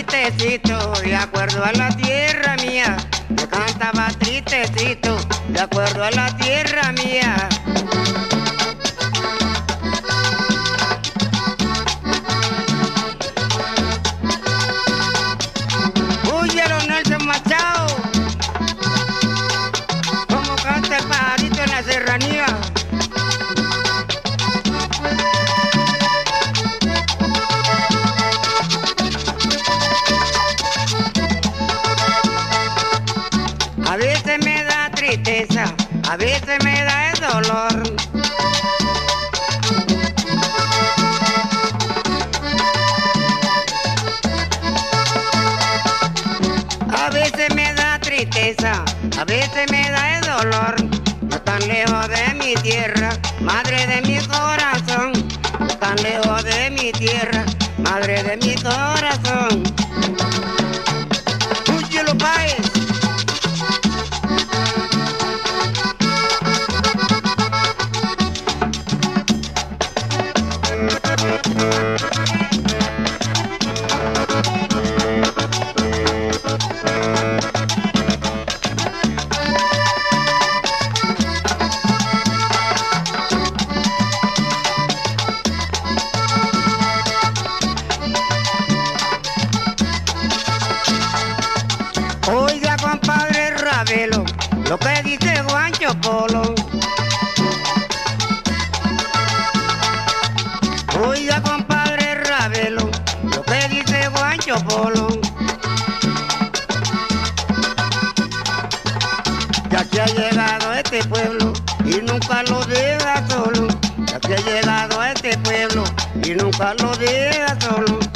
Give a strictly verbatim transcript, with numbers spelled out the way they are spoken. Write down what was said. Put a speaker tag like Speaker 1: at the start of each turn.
Speaker 1: tristecito, de acuerdo a la tierra mía. Yo cantaba tristecito, de acuerdo a la tierra mía. Óyelo, Nelson Machado, como canta el pajarito en la serranía. A veces me da tristeza, a veces me da el dolor. A veces me da tristeza, a veces me da el dolor. No tan lejos de mi tierra, madre de mi corazón. No tan lejos de mi tierra, madre de mi corazón. Óyelo, país. Oiga, compadre Ravelo, lo que dice Juancho Polo. Oiga, compadre Ravelo, lo que dice Juancho Polo. Ya que ha llegado a este pueblo y nunca lo deja solo. Ya que ha llegado a este pueblo y nunca lo deja solo.